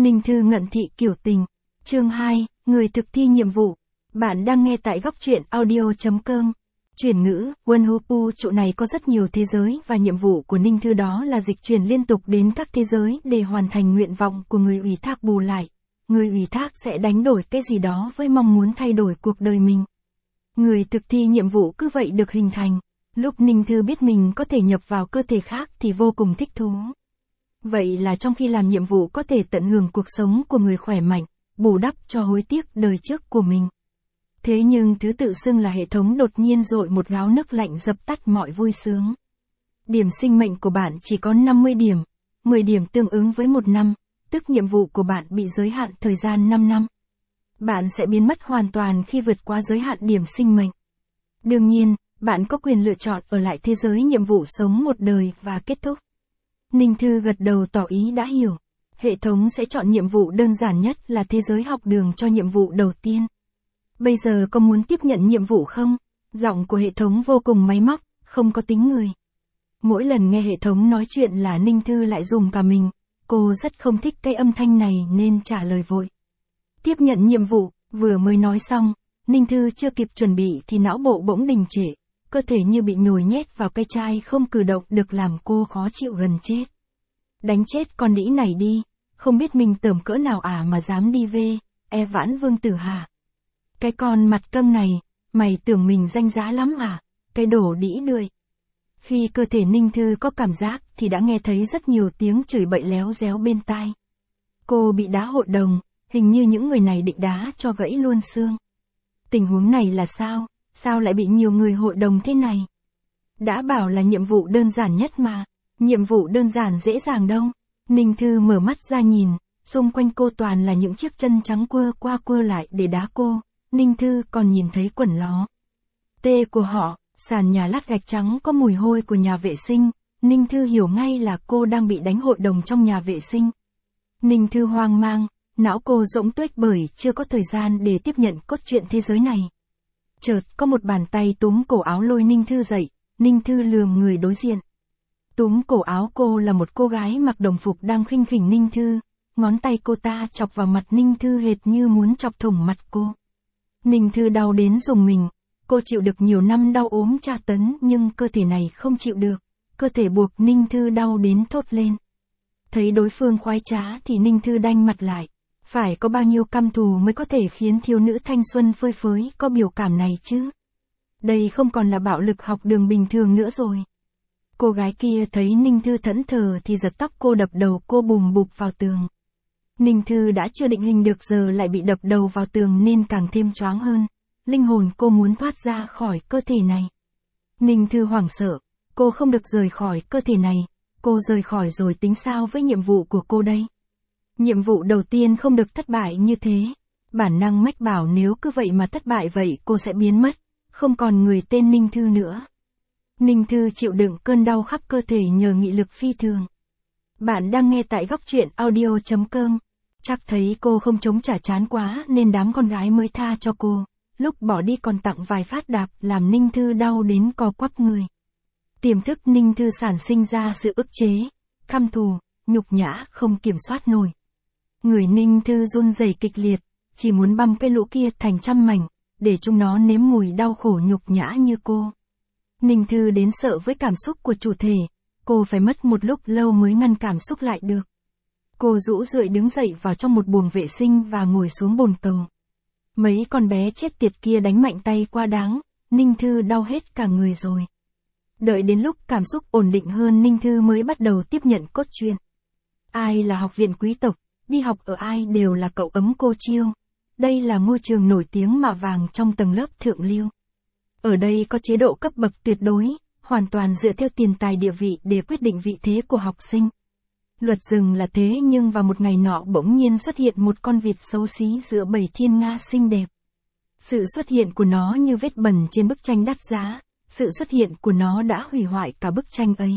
Ninh Thư Ngận Thị Kiểu Tình. Chương 2, Người thực thi nhiệm vụ. Bạn đang nghe tại góc truyện audio.com. Chuyển ngữ, Wonhopu trụ này có rất nhiều thế giới và nhiệm vụ của Ninh Thư đó là dịch chuyển liên tục đến các thế giới để hoàn thành nguyện vọng của người ủy thác bù lại. Người ủy thác sẽ đánh đổi cái gì đó với mong muốn thay đổi cuộc đời mình. Người thực thi nhiệm vụ cứ vậy được hình thành. Lúc Ninh Thư biết mình có thể nhập vào cơ thể khác thì vô cùng thích thú. Vậy là trong khi làm nhiệm vụ có thể tận hưởng cuộc sống của người khỏe mạnh, bù đắp cho hối tiếc đời trước của mình. Thế nhưng thứ tự xưng là hệ thống đột nhiên dội một gáo nước lạnh dập tắt mọi vui sướng. Điểm sinh mệnh của bạn chỉ có 50 điểm, 10 điểm tương ứng với 1 năm, tức nhiệm vụ của bạn bị giới hạn thời gian 5 năm. Bạn sẽ biến mất hoàn toàn khi vượt qua giới hạn điểm sinh mệnh. Đương nhiên, bạn có quyền lựa chọn ở lại thế giới nhiệm vụ sống một đời và kết thúc. Ninh Thư gật đầu tỏ ý đã hiểu. Hệ thống sẽ chọn nhiệm vụ đơn giản nhất là thế giới học đường cho nhiệm vụ đầu tiên. Bây giờ có muốn tiếp nhận nhiệm vụ không? Giọng của hệ thống vô cùng máy móc, không có tính người. Mỗi lần nghe hệ thống nói chuyện là Ninh Thư lại dùng cả mình. Cô rất không thích cái âm thanh này nên trả lời vội. Tiếp nhận nhiệm vụ, vừa mới nói xong, Ninh Thư chưa kịp chuẩn bị thì não bộ bỗng đình trệ. Cơ thể như bị nhồi nhét vào cái chai không cử động được làm cô khó chịu gần chết. Đánh chết con đĩ này đi, không biết mình tởm cỡ nào mà dám đi về, Vãn Vương Tử hả? Cái con mặt câm này, mày tưởng mình danh giá lắm à? Cái đồ đĩ đười. Khi cơ thể Ninh Thư có cảm giác thì đã nghe thấy rất nhiều tiếng chửi bậy léo déo bên tai. Cô bị đá hội đồng, hình như những người này định đá cho gãy luôn xương. Tình huống này là sao? Sao lại bị nhiều người hội đồng thế này? Đã bảo là nhiệm vụ đơn giản nhất mà. Nhiệm vụ đơn giản dễ dàng đâu. Ninh Thư mở mắt ra nhìn, xung quanh cô toàn là những chiếc chân trắng quơ qua quơ lại để đá cô. Ninh Thư còn nhìn thấy quần ló tê của họ, sàn nhà lát gạch trắng có mùi hôi của nhà vệ sinh. Ninh Thư hiểu ngay là cô đang bị đánh hội đồng trong nhà vệ sinh. Ninh Thư hoang mang, não cô rỗng tuếch bởi chưa có thời gian để tiếp nhận cốt truyện thế giới này. Chợt có một bàn tay túm cổ áo lôi Ninh Thư dậy. Ninh Thư lườm người đối diện. Túm cổ áo cô là một cô gái mặc đồng phục đang khinh khỉnh Ninh Thư. Ngón tay cô ta chọc vào mặt Ninh Thư hệt như muốn chọc thủng mặt cô. Ninh Thư đau đến rùng mình. Cô chịu được nhiều năm đau ốm tra tấn nhưng cơ thể này không chịu được. Cơ thể buộc Ninh Thư đau đến thốt lên. Thấy đối phương khoái trá thì Ninh Thư đanh mặt lại. Phải có bao nhiêu căm thù mới có thể khiến thiếu nữ thanh xuân phơi phới có biểu cảm này chứ? Đây không còn là bạo lực học đường bình thường nữa rồi. Cô gái kia thấy Ninh Thư thẫn thờ thì giật tóc cô đập đầu cô bùm bụp vào tường. Ninh Thư đã chưa định hình được giờ lại bị đập đầu vào tường nên càng thêm choáng hơn. Linh hồn cô muốn thoát ra khỏi cơ thể này. Ninh Thư hoảng sợ, cô không được rời khỏi cơ thể này. Cô rời khỏi rồi tính sao với nhiệm vụ của cô đây? Nhiệm vụ đầu tiên không được thất bại như thế. Bản năng mách bảo nếu cứ vậy mà thất bại vậy cô sẽ biến mất. Không còn người tên Ninh Thư nữa. Ninh Thư chịu đựng cơn đau khắp cơ thể nhờ nghị lực phi thường. Bạn đang nghe tại góc truyện audio.com. Chắc thấy cô không chống trả chán quá nên đám con gái mới tha cho cô. Lúc bỏ đi còn tặng vài phát đạp làm Ninh Thư đau đến co quắp người. Tiềm thức Ninh Thư sản sinh ra sự ức chế, căm thù, nhục nhã không kiểm soát nổi. Người Ninh Thư run rẩy kịch liệt, chỉ muốn băm cái lũ kia thành trăm mảnh, để chúng nó nếm mùi đau khổ nhục nhã như cô. Ninh Thư đến sợ với cảm xúc của chủ thể, cô phải mất một lúc lâu mới ngăn cảm xúc lại được. Cô rũ rượi đứng dậy vào trong một buồng vệ sinh và ngồi xuống bồn cầu. Mấy con bé chết tiệt kia đánh mạnh tay quá đáng, Ninh Thư đau hết cả người rồi. Đợi đến lúc cảm xúc ổn định hơn Ninh Thư mới bắt đầu tiếp nhận cốt truyện. Ai là học viện quý tộc, đi học ở ai đều là cậu ấm cô chiêu. Đây là ngôi trường nổi tiếng mạ vàng trong tầng lớp thượng lưu. Ở đây có chế độ cấp bậc tuyệt đối, hoàn toàn dựa theo tiền tài địa vị để quyết định vị thế của học sinh. Luật rừng là thế nhưng vào một ngày nọ bỗng nhiên xuất hiện một con vịt xấu xí giữa bầy thiên nga xinh đẹp. Sự xuất hiện của nó như vết bẩn trên bức tranh đắt giá, sự xuất hiện của nó đã hủy hoại cả bức tranh ấy.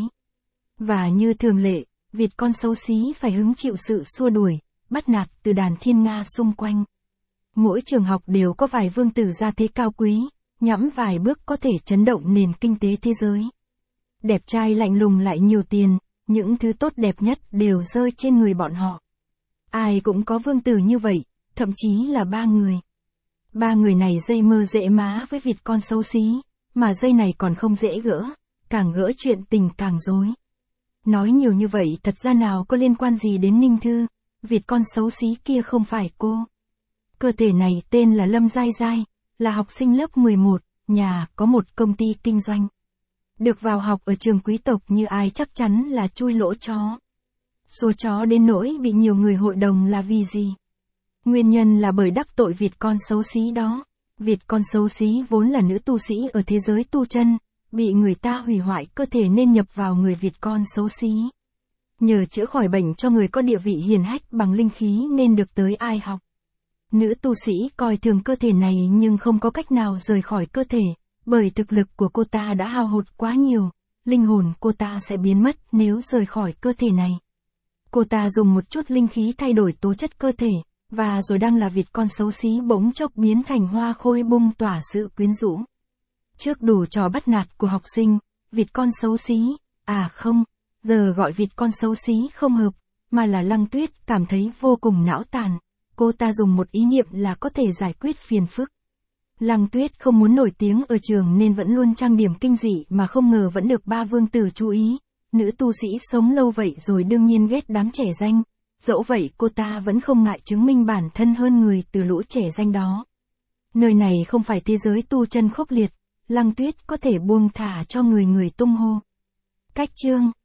Và như thường lệ, vịt con xấu xí phải hứng chịu sự xua đuổi, bắt nạt từ đàn thiên nga xung quanh. Mỗi trường học đều có vài vương tử gia thế cao quý, nhẫm vài bước có thể chấn động nền kinh tế thế giới. Đẹp trai lạnh lùng lại nhiều tiền, những thứ tốt đẹp nhất đều rơi trên người bọn họ. Ai cũng có vương tử như vậy, thậm chí là 3 người. 3 người này dây mơ dễ má với vịt con xấu xí, mà dây này còn không dễ gỡ, càng gỡ chuyện tình càng rối. Nói nhiều như vậy thật ra nào có liên quan gì đến Ninh Thư, vịt con xấu xí kia không phải cô. Cơ thể này tên là Lâm Giai Giai, là học sinh lớp 11, nhà có một công ty kinh doanh. Được vào học ở trường quý tộc như ai chắc chắn là chui lỗ chó. Số chó đến nỗi bị nhiều người hội đồng là vì gì? Nguyên nhân là bởi đắc tội vịt con xấu xí đó. Vịt con xấu xí vốn là nữ tu sĩ ở thế giới tu chân, bị người ta hủy hoại cơ thể nên nhập vào người vịt con xấu xí. Nhờ chữa khỏi bệnh cho người có địa vị hiền hách bằng linh khí nên được tới ai học. Nữ tu sĩ coi thường cơ thể này nhưng không có cách nào rời khỏi cơ thể, bởi thực lực của cô ta đã hao hụt quá nhiều, linh hồn cô ta sẽ biến mất nếu rời khỏi cơ thể này. Cô ta dùng một chút linh khí thay đổi tố chất cơ thể, và rồi đang là vịt con xấu xí bỗng chốc biến thành hoa khôi bung tỏa sự quyến rũ. Trước đủ trò bắt nạt của học sinh, vịt con xấu xí, không, giờ gọi vịt con xấu xí không hợp, mà là Lăng Tuyết cảm thấy vô cùng não tàn. Cô ta dùng một ý niệm là có thể giải quyết phiền phức. Lăng Tuyết không muốn nổi tiếng ở trường nên vẫn luôn trang điểm kinh dị mà không ngờ vẫn được 3 vương tử chú ý. Nữ tu sĩ sống lâu vậy rồi đương nhiên ghét đám trẻ danh. Dẫu vậy cô ta vẫn không ngại chứng minh bản thân hơn người từ lũ trẻ danh đó. Nơi này không phải thế giới tu chân khốc liệt, Lăng Tuyết có thể buông thả cho người tung hô. Cách chương